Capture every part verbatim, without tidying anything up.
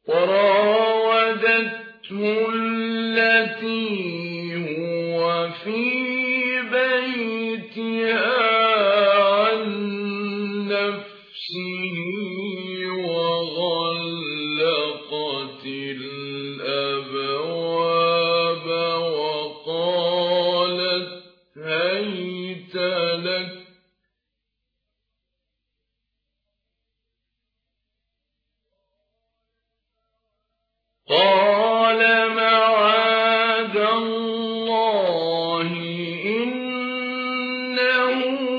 وراودته التي هو في بيتها عن نفسه وغلقت الأبواب وقالت هيت لك قال معاذ الله إنه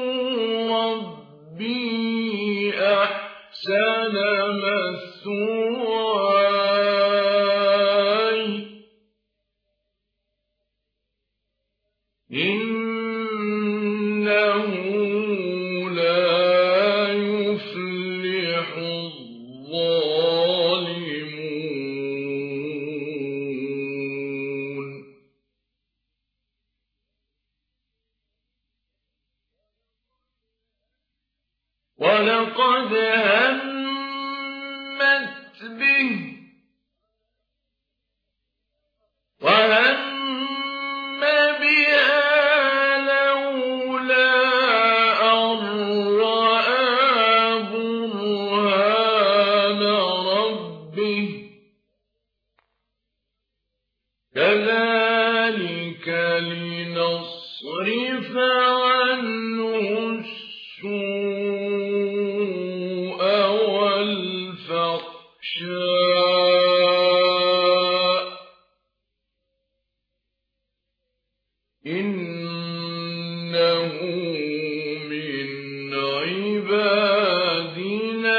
ربي أحسن مثواي إنه لا يفلح الظالمون ولقد همت به وهم بها لولا أن رأى برهان ربه كذلك لنصرف عنه السوء والفحشاء إنه من عبادنا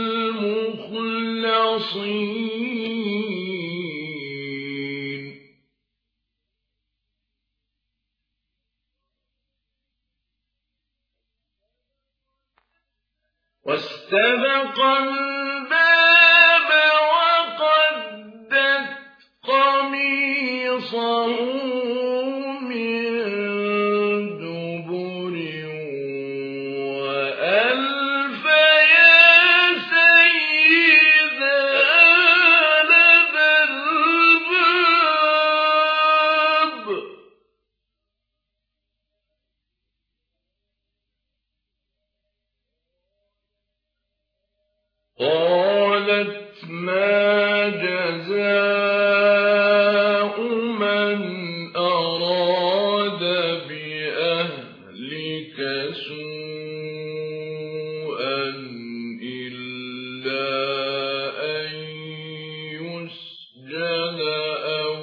المخلصين واستبق الباب وقدت قميصه من دبر وألف يا سيدها لدى الباب قالت ما جزاء من أراد بأهلك سوءا إلا أن يسجن أو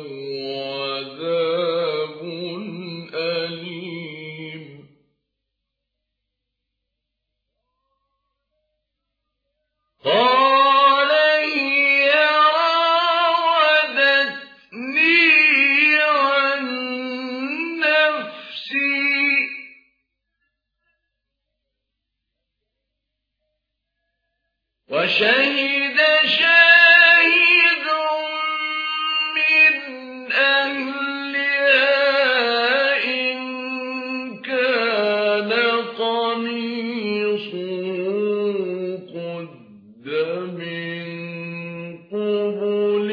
عذاب أليم قال هي راودتني عن نفسي وشهد شاهد من أهلها إن كان قميصه قد من قبل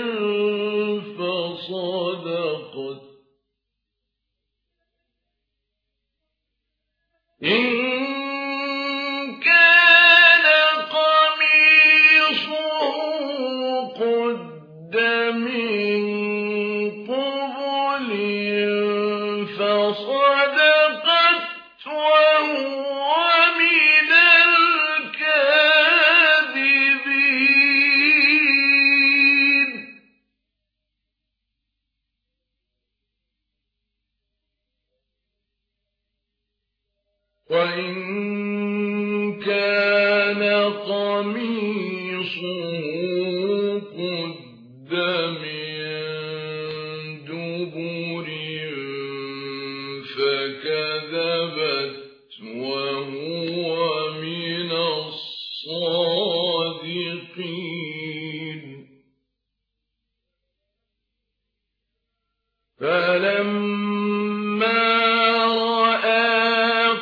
فصدقت إن كان قميصه قد من قبل فصدقت وهو من الكاذبين وإن كان قميصه قد من دبر فكذبت وهو من الصادقين فلما رأى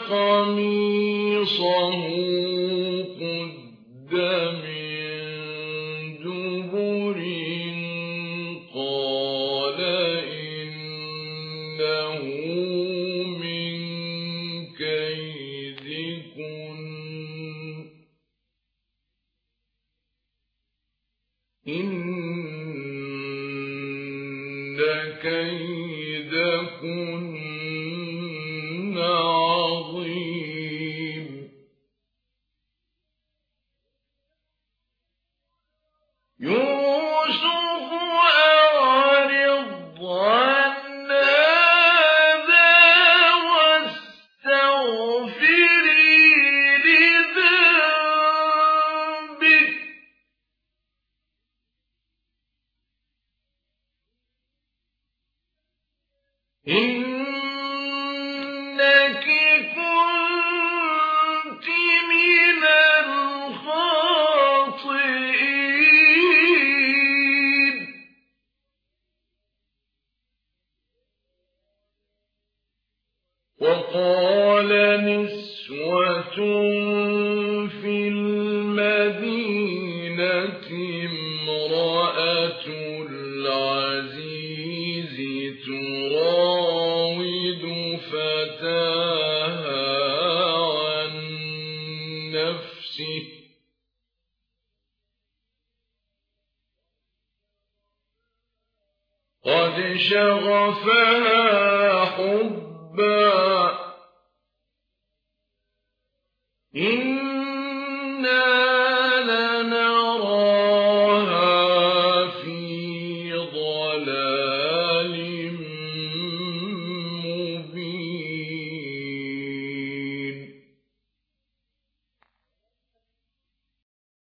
قميصه قد من دبر إن كيدكن عظيم يوسف أعرض عن هذا واستغفري لذنبك إنك كنت من الخاطئين وقال نسوة في المدينة امرأة العزيز تراود فتاها عن نفسه قد شغفها حبا إن